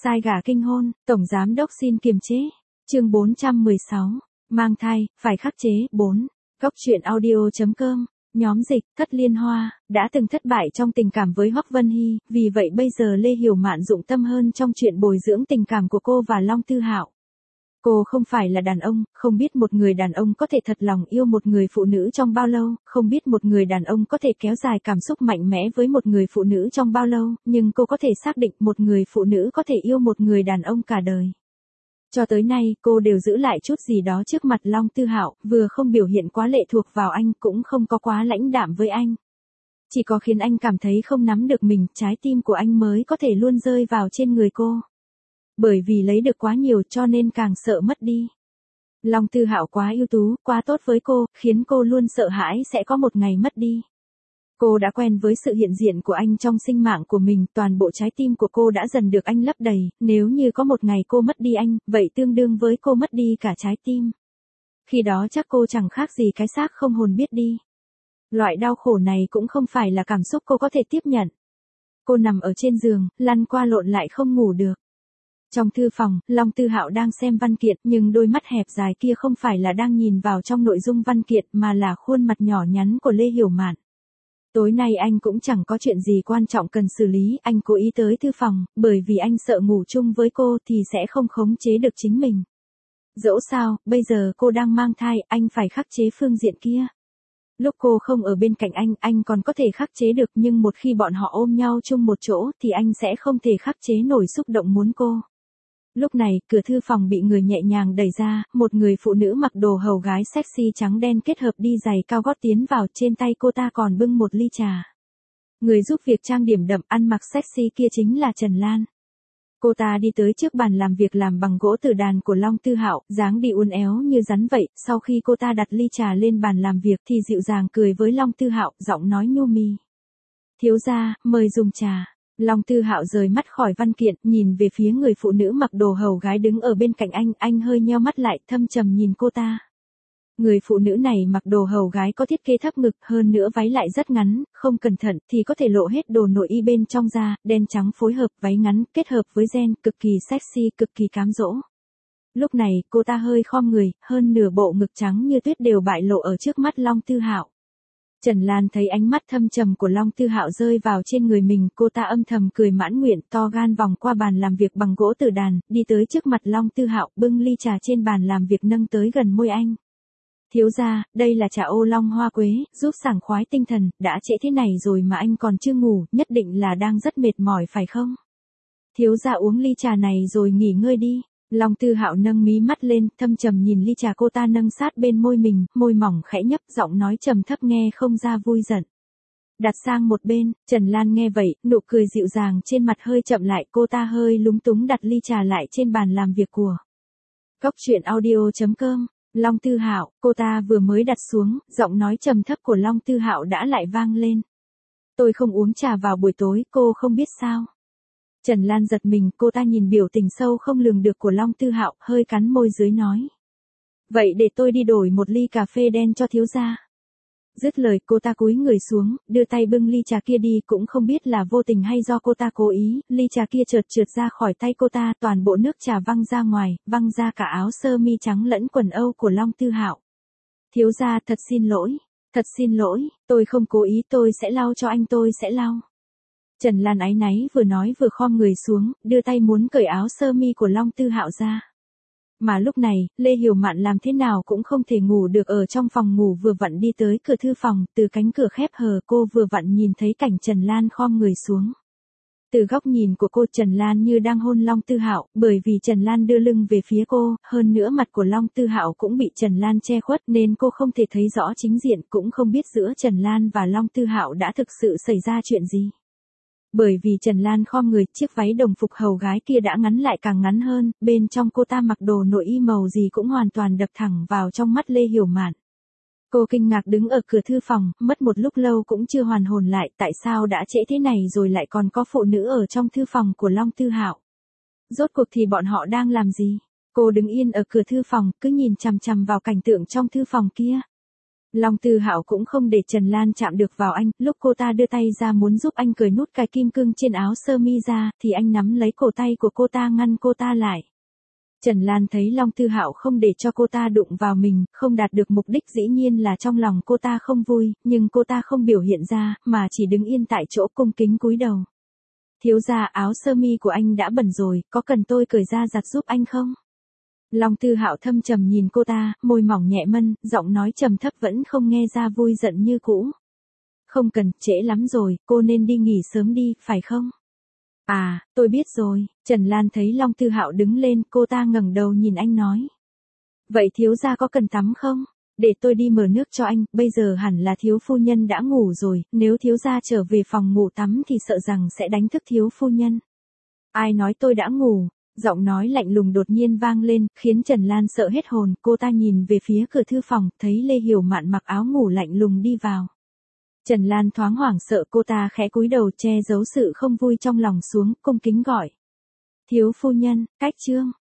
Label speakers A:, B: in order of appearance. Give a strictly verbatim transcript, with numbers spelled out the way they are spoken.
A: Sai gả kinh hôn, tổng giám đốc xin kiềm chế. Chương bốn trăm mười sáu, mang thai, phải khắc chế. bốn. Góc truyện audio.com, nhóm dịch, Thất Liên Hoa, đã từng thất bại trong tình cảm với Hoắc Vân Hy, vì vậy bây giờ Lê Hiểu Mạn dụng tâm hơn trong chuyện bồi dưỡng tình cảm của cô và Long Tư Hạo. Cô không phải là đàn ông, không biết một người đàn ông có thể thật lòng yêu một người phụ nữ trong bao lâu, không biết một người đàn ông có thể kéo dài cảm xúc mạnh mẽ với một người phụ nữ trong bao lâu, nhưng cô có thể xác định một người phụ nữ có thể yêu một người đàn ông cả đời. Cho tới nay, cô đều giữ lại chút gì đó trước mặt Long Tư Hạo, vừa không biểu hiện quá lệ thuộc vào anh, cũng không có quá lãnh đạm với anh. Chỉ có khiến anh cảm thấy không nắm được mình, trái tim của anh mới có thể luôn rơi vào trên người cô. Bởi vì lấy được quá nhiều cho nên càng sợ mất đi. Long Tư Hạo quá ưu tú, quá tốt với cô, khiến cô luôn sợ hãi sẽ có một ngày mất đi. Cô đã quen với sự hiện diện của anh trong sinh mạng của mình, toàn bộ trái tim của cô đã dần được anh lấp đầy, nếu như có một ngày cô mất đi anh, vậy tương đương với cô mất đi cả trái tim. Khi đó chắc cô chẳng khác gì cái xác không hồn biết đi. Loại đau khổ này cũng không phải là cảm xúc cô có thể tiếp nhận. Cô nằm ở trên giường, lăn qua lộn lại không ngủ được. Trong thư phòng, Long Tư Hạo đang xem văn kiện, nhưng đôi mắt hẹp dài kia không phải là đang nhìn vào trong nội dung văn kiện mà là khuôn mặt nhỏ nhắn của Lê Hiểu Mạn. Tối nay anh cũng chẳng có chuyện gì quan trọng cần xử lý, anh cố ý tới thư phòng, bởi vì anh sợ ngủ chung với cô thì sẽ không khống chế được chính mình. Dẫu sao, bây giờ cô đang mang thai, anh phải khắc chế phương diện kia. Lúc cô không ở bên cạnh anh, anh còn có thể khắc chế được, nhưng một khi bọn họ ôm nhau chung một chỗ thì anh sẽ không thể khắc chế nổi xúc động muốn cô. Lúc này, cửa thư phòng bị người nhẹ nhàng đẩy ra, một người phụ nữ mặc đồ hầu gái sexy trắng đen kết hợp đi giày cao gót tiến vào, trên tay cô ta còn bưng một ly trà. Người giúp việc trang điểm đậm ăn mặc sexy kia chính là Trần Lan. Cô ta đi tới trước bàn làm việc làm bằng gỗ từ đàn của Long Tư Hạo, dáng đi uốn éo như rắn vậy, sau khi cô ta đặt ly trà lên bàn làm việc thì dịu dàng cười với Long Tư Hạo, giọng nói nhu mì. Thiếu gia, mời dùng trà. Long Tư Hạo rời mắt khỏi văn kiện, nhìn về phía người phụ nữ mặc đồ hầu gái đứng ở bên cạnh anh, anh hơi nheo mắt lại, thâm trầm nhìn cô ta. Người phụ nữ này mặc đồ hầu gái có thiết kế thấp ngực, hơn nữa váy lại rất ngắn, không cẩn thận thì có thể lộ hết đồ nội y bên trong ra, đen trắng phối hợp váy ngắn, kết hợp với ren, cực kỳ sexy, cực kỳ cám dỗ. Lúc này, cô ta hơi khom người, hơn nửa bộ ngực trắng như tuyết đều bại lộ ở trước mắt Long Tư Hạo. Trần Lan thấy ánh mắt thâm trầm của Long Tư Hạo rơi vào trên người mình, cô ta âm thầm cười mãn nguyện, to gan vòng qua bàn làm việc bằng gỗ từ đàn, đi tới trước mặt Long Tư Hạo, bưng ly trà trên bàn làm việc nâng tới gần môi anh. Thiếu gia, đây là trà ô long hoa quế, giúp sảng khoái tinh thần, đã trễ thế này rồi mà anh còn chưa ngủ, nhất định là đang rất mệt mỏi phải không? Thiếu gia uống ly trà này rồi nghỉ ngơi đi. Long Tư Hạo nâng mí mắt lên, thâm trầm nhìn ly trà cô ta nâng sát bên môi mình, môi mỏng khẽ nhấp, giọng nói trầm thấp nghe không ra vui giận. Đặt sang một bên, Trần Lan nghe vậy, nụ cười dịu dàng trên mặt hơi chậm lại, cô ta hơi lúng túng đặt ly trà lại trên bàn làm việc của. Góc truyện audio.com, Long Tư Hạo, cô ta vừa mới đặt xuống, giọng nói trầm thấp của Long Tư Hạo đã lại vang lên. Tôi không uống trà vào buổi tối, cô không biết sao? Trần Lan giật mình, cô ta nhìn biểu tình sâu không lường được của Long Tư Hạo, hơi cắn môi dưới nói. Vậy để tôi đi đổi một ly cà phê đen cho thiếu gia. Dứt lời cô ta cúi người xuống, đưa tay bưng ly trà kia đi, cũng không biết là vô tình hay do cô ta cố ý, ly trà kia chợt trượt ra khỏi tay cô ta, toàn bộ nước trà văng ra ngoài, văng ra cả áo sơ mi trắng lẫn quần âu của Long Tư Hạo. Thiếu gia, thật xin lỗi, thật xin lỗi, tôi không cố ý, tôi sẽ lau cho anh, tôi sẽ lau. Trần Lan áy náy vừa nói vừa khom người xuống, đưa tay muốn cởi áo sơ mi của Long Tư Hạo ra. Mà lúc này, Lê Hiểu Mạn làm thế nào cũng không thể ngủ được, ở trong phòng ngủ vừa vặn đi tới cửa thư phòng, từ cánh cửa khép hờ cô vừa vặn nhìn thấy cảnh Trần Lan khom người xuống. Từ góc nhìn của cô, Trần Lan như đang hôn Long Tư Hạo, bởi vì Trần Lan đưa lưng về phía cô, hơn nữa mặt của Long Tư Hạo cũng bị Trần Lan che khuất nên cô không thể thấy rõ chính diện, cũng không biết giữa Trần Lan và Long Tư Hạo đã thực sự xảy ra chuyện gì. Bởi vì Trần Lan khom người, chiếc váy đồng phục hầu gái kia đã ngắn lại càng ngắn hơn, bên trong cô ta mặc đồ nội y màu gì cũng hoàn toàn đập thẳng vào trong mắt Lê Hiểu Mạn. Cô kinh ngạc đứng ở cửa thư phòng, mất một lúc lâu cũng chưa hoàn hồn lại, tại sao đã trễ thế này rồi lại còn có phụ nữ ở trong thư phòng của Long Tư Hạo. Rốt cuộc thì bọn họ đang làm gì? Cô đứng yên ở cửa thư phòng, cứ nhìn chằm chằm vào cảnh tượng trong thư phòng kia. Long Tư Hạo cũng không để Trần Lan chạm được vào anh, lúc cô ta đưa tay ra muốn giúp anh cởi nút cài kim cương trên áo sơ mi ra, thì anh nắm lấy cổ tay của cô ta ngăn cô ta lại. Trần Lan thấy Long Tư Hạo không để cho cô ta đụng vào mình, không đạt được mục đích dĩ nhiên là trong lòng cô ta không vui, nhưng cô ta không biểu hiện ra, mà chỉ đứng yên tại chỗ cung kính cúi đầu. Thiếu gia, áo sơ mi của anh đã bẩn rồi, có cần tôi cởi ra giặt giúp anh không? Long Tư Hạo thâm trầm nhìn cô ta, môi mỏng nhẹ mân, giọng nói trầm thấp vẫn không nghe ra vui giận như cũ. Không cần, trễ lắm rồi, cô nên đi nghỉ sớm đi, phải không? À, tôi biết rồi. Trần Lan thấy Long Tư Hạo đứng lên, cô ta ngẩng đầu nhìn anh nói. Vậy thiếu gia có cần tắm không? Để tôi đi mở nước cho anh, bây giờ hẳn là thiếu phu nhân đã ngủ rồi, nếu thiếu gia trở về phòng ngủ tắm thì sợ rằng sẽ đánh thức thiếu phu nhân. Ai nói tôi đã ngủ? Giọng nói lạnh lùng đột nhiên vang lên, khiến Trần Lan sợ hết hồn, cô ta nhìn về phía cửa thư phòng, thấy Lê Hiểu Mạn mặc áo ngủ lạnh lùng đi vào. Trần Lan thoáng hoảng sợ, cô ta khẽ cúi đầu che giấu sự không vui trong lòng xuống, cung kính gọi. Thiếu phu nhân, cách chương.